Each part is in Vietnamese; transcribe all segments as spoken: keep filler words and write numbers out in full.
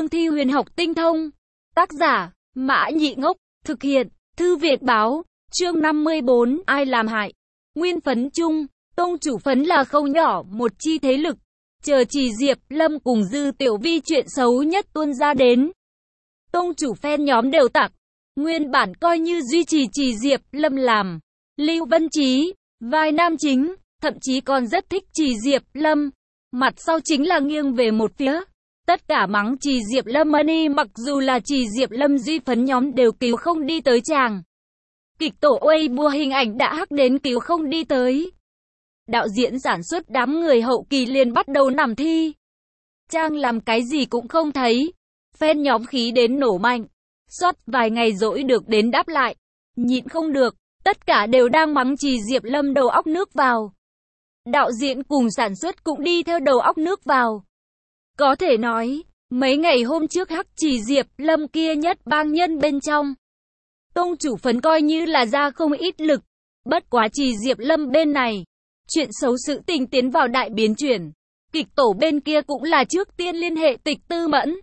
cương thi huyền học tinh thông. Tác giả, Mã Nhị Ngốc, thực hiện, Thư Việt Báo, chương năm mươi bốn, ai làm hại. Nguyên phấn chung, tông chủ phấn là khâu nhỏ, một chi thế lực. Chờ Trì Diệp Lâm cùng Dư Tiểu Vi chuyện xấu nhất tuôn ra đến. Tông chủ fan nhóm đều tặc. Nguyên bản coi như duy trì Trì Diệp Lâm làm Lưu Vân Chí, vai nam chính, thậm chí còn rất thích Trì Diệp Lâm. Mặt sau chính là nghiêng về một phía. Tất cả mắng Trì Diệp Lâm Money, mặc dù là Trì Diệp Lâm duy phấn nhóm đều cứu không đi tới chàng. Kịch tổ Weibo hình ảnh đã hắc đến cứu không đi tới. Đạo diễn sản xuất đám người hậu kỳ liền bắt đầu nằm thi. Trang làm cái gì cũng không thấy. Fan nhóm khí đến nổ mạnh. Suốt vài ngày dỗi được đến đáp lại. Nhịn không được, tất cả đều đang mắng Trì Diệp Lâm đầu óc nước vào. Đạo diễn cùng sản xuất cũng đi theo đầu óc nước vào. Có thể nói, mấy ngày hôm trước hắc Trì Diệp Lâm kia nhất bang nhân bên trong. Tông chủ phấn coi như là ra không ít lực. Bất quá Trì Diệp Lâm bên này, chuyện xấu sự tình tiến vào đại biến chuyển. Kịch tổ bên kia cũng là trước tiên liên hệ Tịch Tư Mẫn.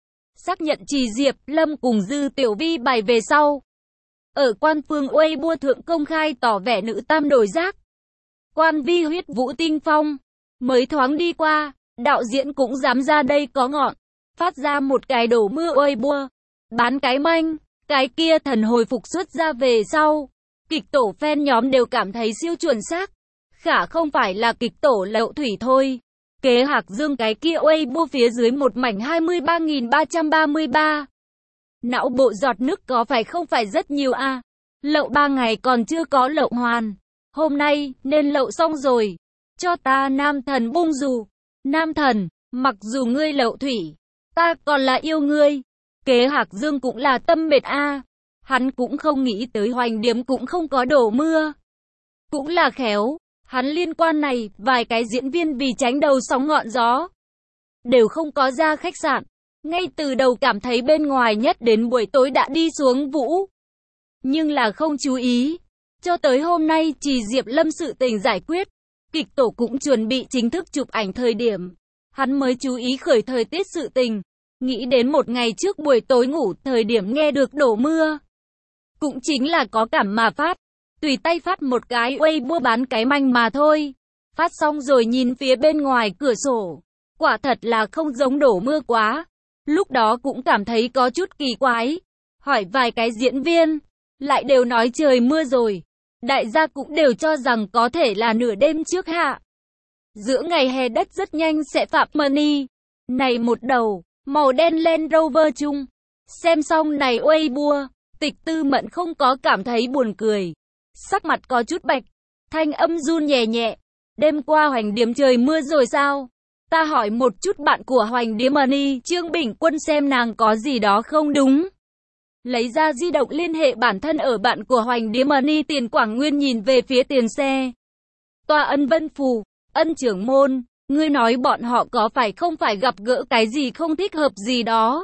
Xác nhận Trì Diệp Lâm cùng Dư Tiểu Vi bài về sau. Ở quan phương Weibo thượng công khai tỏ vẻ nữ tam đổi giác. Quan vi huyết Vũ Tinh Phong. Mới thoáng đi qua, đạo diễn cũng dám ra đây có ngọn. Phát ra một cái đổ mưa Weibo. Bán cái manh, cái kia thần hồi phục xuất ra về sau. Kịch tổ fan nhóm đều cảm thấy siêu chuẩn xác. Khả không phải là kịch tổ Lậu Thủy thôi. Kế Hạc Dương cái kia Weibo phía dưới một mảnh hai mươi ba nghìn ba trăm ba mươi ba. Não bộ giọt nước có phải không phải rất nhiều a à? Lậu ba ngày còn chưa có lậu hoàn. Hôm nay nên lậu xong rồi. Cho ta nam thần bung dù. Nam thần, mặc dù ngươi Lậu Thủy, ta còn là yêu ngươi. Kế Hạc Dương cũng là tâm mệt a à. Hắn cũng không nghĩ tới Hoành Điếm cũng không có đổ mưa. Cũng là khéo. Hắn liên quan này, vài cái diễn viên vì tránh đầu sóng ngọn gió. Đều không có ra khách sạn. Ngay từ đầu cảm thấy bên ngoài nhất đến buổi tối đã đi xuống vũ. Nhưng là không chú ý. Cho tới hôm nay Trì Diệp Lâm sự tình giải quyết. Kịch tổ cũng chuẩn bị chính thức chụp ảnh thời điểm. Hắn mới chú ý khởi thời tiết sự tình. Nghĩ đến một ngày trước buổi tối ngủ thời điểm nghe được đổ mưa. Cũng chính là có cảm mà phát. Tùy tay phát một cái Weibo bán cái manh mà thôi. Phát xong rồi nhìn phía bên ngoài cửa sổ. Quả thật là không giống đổ mưa quá. Lúc đó cũng cảm thấy có chút kỳ quái. Hỏi vài cái diễn viên. Lại đều nói trời mưa rồi. Đại gia cũng đều cho rằng có thể là nửa đêm trước hạ. Giữa ngày hè đất rất nhanh sẽ phạm money. Này một đầu, màu đen Land Rover chung. Xem xong này Weibo, Tịch Tư Mẫn không có cảm thấy buồn cười. Sắc mặt có chút bạch, thanh âm run nhẹ nhẹ. Đêm qua Hoành Điếm trời mưa rồi sao? Ta hỏi một chút bạn của Hoành Điếm Money, Trương Bình Quân xem nàng có gì đó không đúng. Lấy ra di động liên hệ bản thân ở bạn của Hoành Điếm Money. Tiền Quảng Nguyên nhìn về phía tiền xe. Tòa Ân Vân Phù, Ân trưởng môn, ngươi nói bọn họ có phải không phải gặp gỡ cái gì không thích hợp gì đó.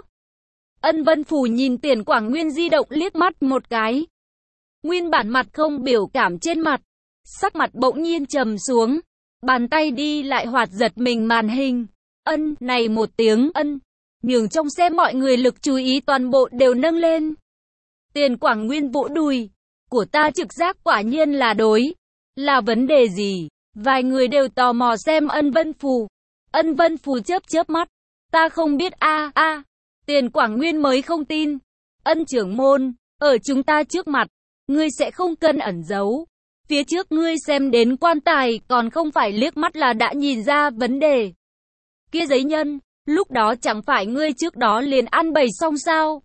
Ân Vân Phù nhìn Tiền Quảng Nguyên di động liếc mắt một cái. Nguyên bản mặt không biểu cảm trên mặt, sắc mặt bỗng nhiên trầm xuống, bàn tay đi lại hoạt giật mình màn hình. Ân, này một tiếng ân, nhường trong xe mọi người lực chú ý toàn bộ đều nâng lên. Tiền Quảng Nguyên vỗ đùi, của ta trực giác quả nhiên là đối. Là vấn đề gì? Vài người đều tò mò xem Ân Vân Phù. Ân Vân Phù chớp chớp mắt, ta không biết a a. À. Tiền Quảng Nguyên mới không tin. Ân trưởng môn, ở chúng ta trước mặt. Ngươi sẽ không cần ẩn giấu. Phía trước ngươi xem đến quan tài còn không phải liếc mắt là đã nhìn ra vấn đề. Kia giấy nhân, lúc đó chẳng phải ngươi trước đó liền ăn bày xong sao?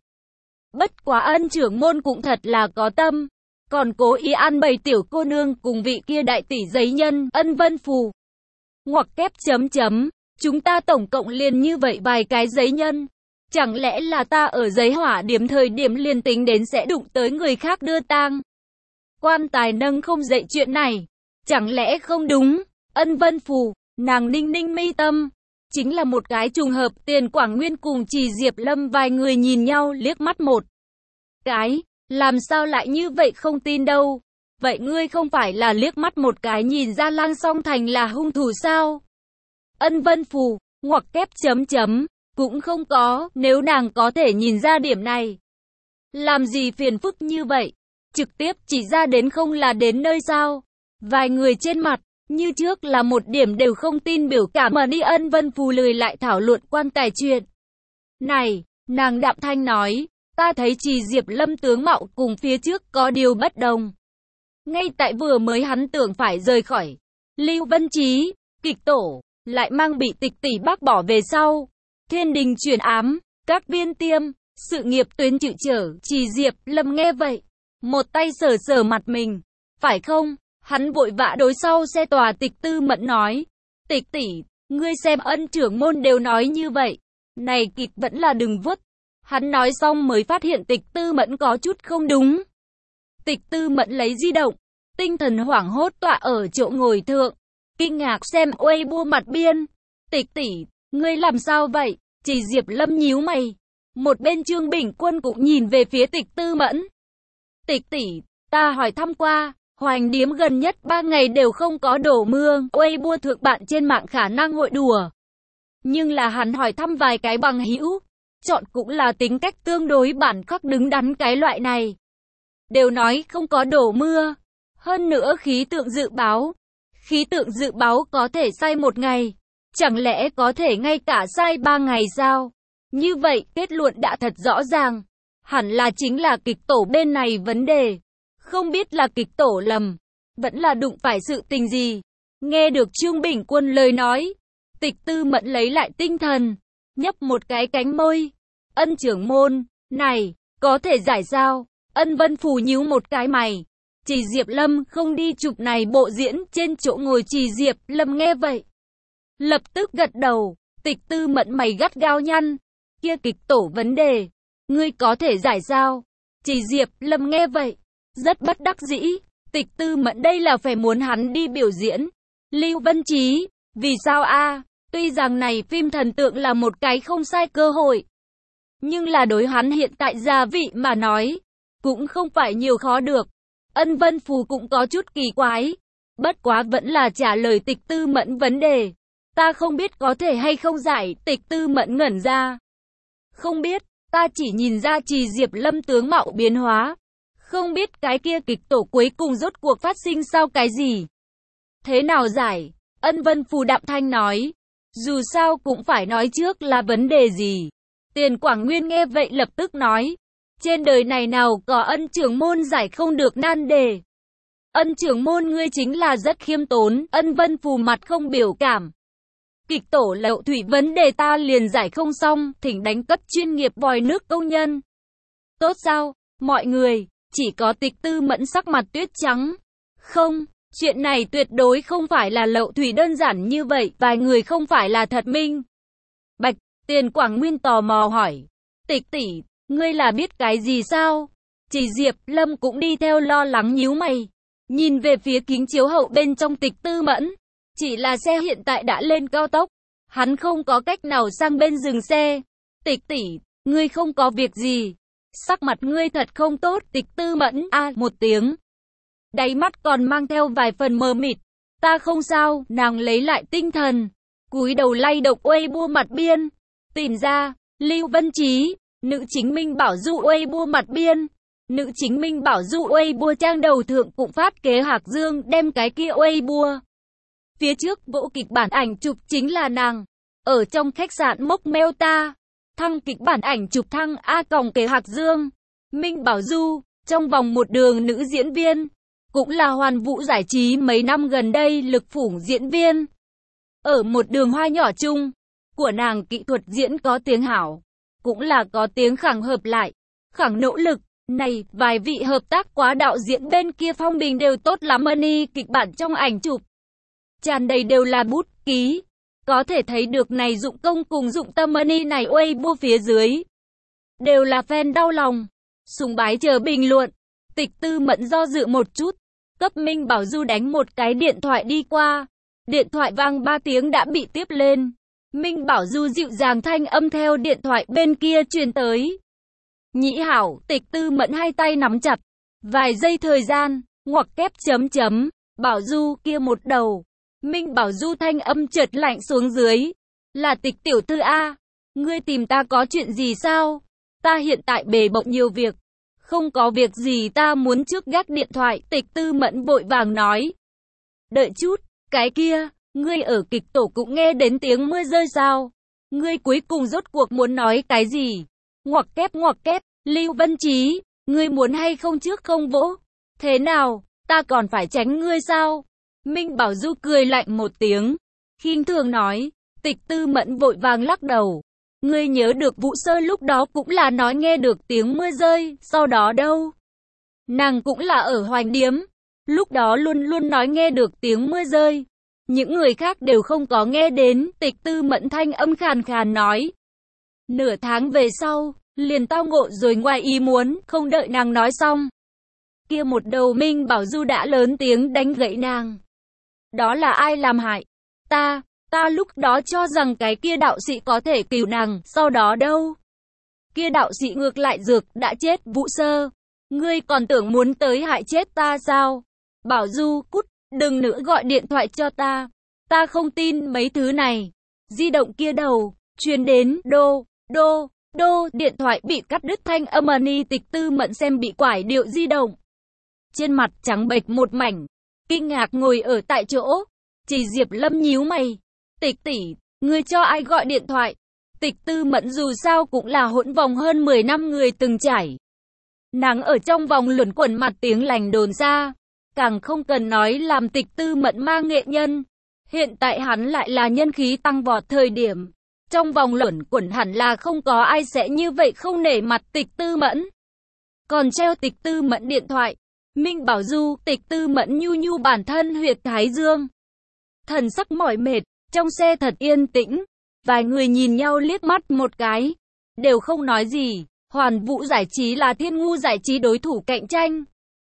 Bất quá Ân trưởng môn cũng thật là có tâm. Còn cố ý ăn bày tiểu cô nương cùng vị kia đại tỷ giấy nhân Ân Vân Phù. Ngoặc kép chấm chấm, chúng ta tổng cộng liền như vậy vài cái giấy nhân. Chẳng lẽ là ta ở giấy hỏa điểm thời điểm liền tính đến sẽ đụng tới người khác đưa tang? Quan tài nâng không dậy chuyện này. Chẳng lẽ không đúng? Ân Vân Phù, nàng ninh ninh mi tâm. Chính là một cái trùng hợp. Tiền Quảng Nguyên cùng Trì Diệp Lâm vài người nhìn nhau liếc mắt một cái. Làm sao lại như vậy không tin đâu? Vậy ngươi không phải là liếc mắt một cái nhìn ra Lang Song Thành là hung thủ sao? Ân Vân Phù, ngoặc kép chấm chấm. Cũng không có, nếu nàng có thể nhìn ra điểm này. Làm gì phiền phức như vậy? Trực tiếp chỉ ra đến không là đến nơi sao? Vài người trên mặt, như trước là một điểm đều không tin biểu cảm mà đi. Ân Vân Phù lười lại thảo luận quan tài chuyện. Này, nàng đạm thanh nói, ta thấy Trì Diệp Lâm tướng mạo cùng phía trước có điều bất đồng. Ngay tại vừa mới hắn tưởng phải rời khỏi Lưu Vân Chí, kịch tổ, lại mang bị Tịch tỷ bác bỏ về sau. Thiên đình truyền ám, các viên tiêm, sự nghiệp tuyến chịu trở. Trì Diệp Lâm nghe vậy, một tay sờ sờ mặt mình. Phải không? Hắn vội vã đối sau xe tòa Tịch Tư Mẫn nói. Tịch tỷ, ngươi xem Ân trưởng môn đều nói như vậy. Này kịch vẫn là đừng vuốt. Hắn nói xong mới phát hiện Tịch Tư Mẫn có chút không đúng. Tịch Tư Mẫn lấy di động, tinh thần hoảng hốt tọa ở chỗ ngồi thượng, kinh ngạc xem Weibo mặt biên. Tịch tỷ, ngươi làm sao vậy? Trì Diệp Lâm nhíu mày. Một bên Trương Bình Quân cũng nhìn về phía Tịch Tư Mẫn. Tịch tỷ, ta hỏi thăm qua, Hoành Điếm gần nhất ba ngày đều không có đổ mưa. Weibo thượng bạn trên mạng khả năng hội đùa. Nhưng là hắn hỏi thăm vài cái bằng hữu, chọn cũng là tính cách tương đối bản khắc đứng đắn cái loại này. Đều nói không có đổ mưa. Hơn nữa khí tượng dự báo. Khí tượng dự báo có thể sai một ngày. Chẳng lẽ có thể ngay cả sai ba ngày sao? Như vậy kết luận đã thật rõ ràng. Hẳn là chính là kịch tổ bên này vấn đề. Không biết là kịch tổ lầm, vẫn là đụng phải sự tình gì. Nghe được Trương Bình Quân lời nói, Tịch Tư Mẫn lấy lại tinh thần, nhấp một cái cánh môi. Ân trưởng môn, này, có thể giải sao? Ân Vân Phù nhíu một cái mày. Trì Diệp Lâm không đi chụp này bộ diễn. Trên chỗ ngồi Trì Diệp Lâm nghe vậy, lập tức gật đầu. Tịch Tư Mẫn mày gắt gao nhăn. Kia kịch tổ vấn đề, ngươi có thể giải sao? Trì Diệp Lâm nghe vậy, rất bất đắc dĩ. Tịch Tư Mẫn đây là phải muốn hắn đi biểu diễn Lưu Vân Chí. Vì sao a? Tuy rằng này phim thần tượng là một cái không sai cơ hội, nhưng là đối hắn hiện tại gia vị mà nói, cũng không phải nhiều khó được. Ân Vân Phù cũng có chút kỳ quái. Bất quá vẫn là trả lời Tịch Tư Mẫn vấn đề. Ta không biết có thể hay không giải. Tịch Tư Mẫn ngẩn ra. Không biết, ta chỉ nhìn ra Trì Diệp Lâm tướng mạo biến hóa. Không biết cái kia kịch tổ cuối cùng rốt cuộc phát sinh sao cái gì. Thế nào giải? Ân Vân Phù đạm thanh nói. Dù sao cũng phải nói trước là vấn đề gì. Tiền Quảng Nguyên nghe vậy lập tức nói. Trên đời này nào có Ân trưởng môn giải không được nan đề. Ân trưởng môn ngươi chính là rất khiêm tốn. Ân Vân Phù mặt không biểu cảm. Kịch tổ lậu thủy vấn đề ta liền giải không xong, thỉnh đánh cấp chuyên nghiệp vòi nước công nhân. Tốt sao, mọi người, chỉ có Tịch Tư Mẫn sắc mặt tuyết trắng. Không, chuyện này tuyệt đối không phải là lậu thủy đơn giản như vậy, vài người không phải là thật minh bạch. Tiền Quảng Nguyên tò mò hỏi, Tịch tỷ, ngươi là biết cái gì sao? Trì Diệp Lâm cũng đi theo lo lắng nhíu mày, nhìn về phía kính chiếu hậu bên trong Tịch Tư Mẫn. Chỉ là xe hiện tại đã lên cao tốc, hắn không có cách nào sang bên dừng xe. Tịch tỷ, ngươi không có việc gì? Sắc mặt ngươi thật không tốt. Tịch Tư Mẫn a à, một tiếng, đáy mắt còn mang theo vài phần mờ mịt. Ta không sao. Nàng lấy lại tinh thần, cúi đầu lay động Weibo mặt biên, tìm ra Lưu Vân Chí, nữ chính Minh Bảo Du Weibo mặt biên. Nữ chính Minh Bảo Du Weibo trang đầu thượng cũng phát kế Hạc Dương đem cái kia Weibo. Phía trước vỗ kịch bản ảnh chụp chính là nàng. Ở trong khách sạn Mốc Meo ta. Thăng kịch bản ảnh chụp thăng A còng kế Hạc Dương. Minh Bảo Du, trong vòng một đường nữ diễn viên. Cũng là Hoàn Vũ giải trí mấy năm gần đây lực phủ diễn viên. Ở một đường hoa nhỏ chung, của nàng kỹ thuật diễn có tiếng hảo. Cũng là có tiếng khẳng hợp lại. Khẳng nỗ lực. Này, vài vị hợp tác quá đạo diễn bên kia phong bình đều tốt lắm. Money kịch bản trong ảnh chụp tràn đầy đều là bút ký. Có thể thấy được này dụng công cùng dụng tâm. Money này Weibo phía dưới đều là fan đau lòng, sùng bái chờ bình luận. Tịch Tư Mẫn do dự một chút, cấp Minh Bảo Du đánh một cái điện thoại đi qua. Điện thoại vang ba tiếng đã bị tiếp lên. Minh Bảo Du dịu dàng thanh âm theo điện thoại bên kia truyền tới. Nhĩ hảo. Tịch Tư Mẫn hai tay nắm chặt, vài giây thời gian, ngoặc kép chấm chấm. Bảo Du kia một đầu. Minh Bảo Du thanh âm chợt lạnh xuống dưới. Là Tịch tiểu thư a. ngươi tìm ta có chuyện gì sao? Ta hiện tại bề bộn nhiều việc. Không có việc gì, ta muốn trước gác điện thoại. Tịch Tư Mẫn vội vàng nói. Đợi chút, cái kia, ngươi ở kịch tổ cũng nghe đến tiếng mưa rơi sao? Ngươi cuối cùng rốt cuộc muốn nói cái gì? Ngoặc kép ngoặc kép, Lưu Vân Trí, ngươi muốn hay không trước không vỗ? Thế nào, ta còn phải tránh ngươi sao? Minh Bảo Du cười lạnh một tiếng, khinh thường nói. Tịch Tư Mẫn vội vàng lắc đầu. Ngươi nhớ được Vũ Sơ lúc đó cũng là nói nghe được tiếng mưa rơi, sau đó đâu? Nàng cũng là ở Hoành Điếm, lúc đó luôn luôn nói nghe được tiếng mưa rơi. Những người khác đều không có nghe đến. Tịch Tư Mẫn thanh âm khàn khàn nói. Nửa tháng về sau, liền tao ngộ rồi ngoài ý muốn. Không đợi nàng nói xong, kia một đầu Minh Bảo Du đã lớn tiếng đánh gãy nàng. Đó là ai làm hại? Ta, ta lúc đó cho rằng cái kia đạo sĩ có thể cứu nàng, sau đó đâu? Kia đạo sĩ ngược lại dược đã chết. Vũ Sơ, ngươi còn tưởng muốn tới hại chết ta sao? Bảo Du, cút, đừng nữa gọi điện thoại cho ta. Ta không tin mấy thứ này. Di động kia đầu, truyền đến, đô, đô, đô, điện thoại bị cắt đứt thanh âm ni. Tịch Tư Mẫn xem bị quải điệu di động. Trên mặt trắng bệch một mảnh, kinh ngạc ngồi ở tại chỗ. Chỉ Diệp Lâm nhíu mày. Tịch tỷ, ngươi cho ai gọi điện thoại? Tịch Tư Mẫn dù sao cũng là hỗn vòng hơn mười năm người từng trải. Nàng ở trong vòng luẩn quẩn mặt tiếng lành đồn ra. Càng không cần nói làm Tịch Tư Mẫn mang nghệ nhân. Hiện tại hắn lại là nhân khí tăng vọt thời điểm. Trong vòng luẩn quẩn hẳn là không có ai sẽ như vậy không nể mặt Tịch Tư Mẫn. Còn treo Tịch Tư Mẫn điện thoại. Minh Bảo Du, Tịch Tư Mẫn nhu nhu bản thân huyệt thái dương. Thần sắc mỏi mệt, trong xe thật yên tĩnh. Vài người nhìn nhau liếc mắt một cái, đều không nói gì. Hoàn Vũ Giải Trí là Thiên Ngu Giải Trí đối thủ cạnh tranh,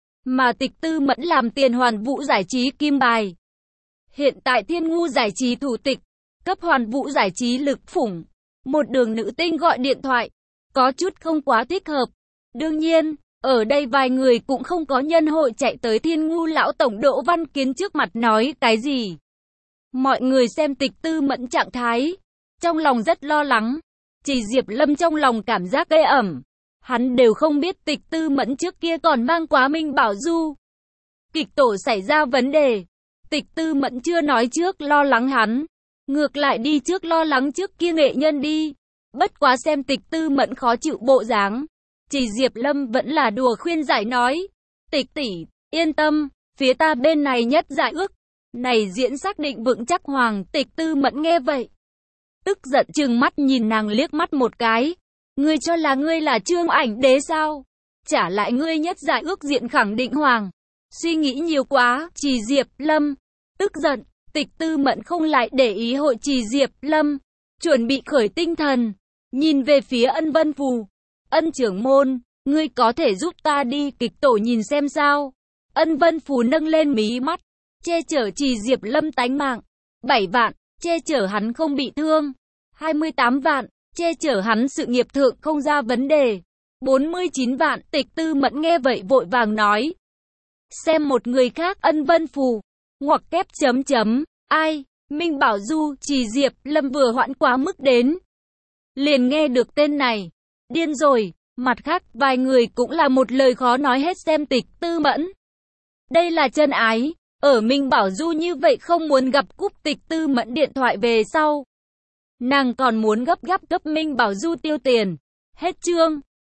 mà Tịch Tư Mẫn làm tiền Hoàn Vũ Giải Trí kim bài. Hiện tại Thiên Ngu Giải Trí thủ tịch, cấp Hoàn Vũ Giải Trí Lực Phủng. Một đường nữ tinh gọi điện thoại, có chút không quá thích hợp. Đương nhiên, ở đây vài người cũng không có nhân hội chạy tới Thiên Ngu lão tổng Đỗ Văn Kiến trước mặt nói cái gì. Mọi người xem Tịch Tư Mẫn trạng thái, trong lòng rất lo lắng. Chỉ Diệp Lâm trong lòng cảm giác ghê ẩm. Hắn đều không biết Tịch Tư Mẫn trước kia còn mang quá Minh Bảo Du. Kịch tổ xảy ra vấn đề, Tịch Tư Mẫn chưa nói trước lo lắng hắn, ngược lại đi trước lo lắng trước kia nghệ nhân đi. Bất quá xem Tịch Tư Mẫn khó chịu bộ dáng, chỉ Diệp Lâm vẫn là đùa khuyên giải nói. Tịch tỷ, yên tâm, phía ta bên này nhất giải ước. Này diễn xác định vững chắc hoàng. Tịch Tư Mẫn nghe vậy, tức giận trừng mắt nhìn nàng liếc mắt một cái. Ngươi cho là ngươi là Trương Ảnh Đế sao? Trả lại ngươi nhất giải ước diện khẳng định hoàng. Suy nghĩ nhiều quá. Chỉ Diệp Lâm tức giận. Tịch Tư Mẫn không lại để ý hội Chỉ Diệp Lâm, chuẩn bị khởi tinh thần, nhìn về phía Ân Vân Phù. Ân trưởng môn, ngươi có thể giúp ta đi kịch tổ nhìn xem sao? Ân Vân Phù nâng lên mí mắt, che chở Chỉ Diệp Lâm tánh mạng. bảy vạn, che chở hắn không bị thương. hai mươi tám vạn, che chở hắn sự nghiệp thượng không ra vấn đề. bốn mươi chín vạn. Tịch Tư Mẫn nghe vậy vội vàng nói. Xem một người khác. Ân Vân Phù, ngoặc kép chấm chấm, ai? Minh Bảo Du. Chỉ Diệp Lâm vừa hoãn quá mức đến, liền nghe được tên này, điên rồi. Mặt khác, vài người cũng là một lời khó nói hết xem Tịch Tư Mẫn. Đây là chân ái. Ở Minh Bảo Du như vậy không muốn gặp cúp Tịch Tư Mẫn điện thoại về sau, nàng còn muốn gấp gáp cấp Minh Bảo Du tiêu tiền. Hết chương.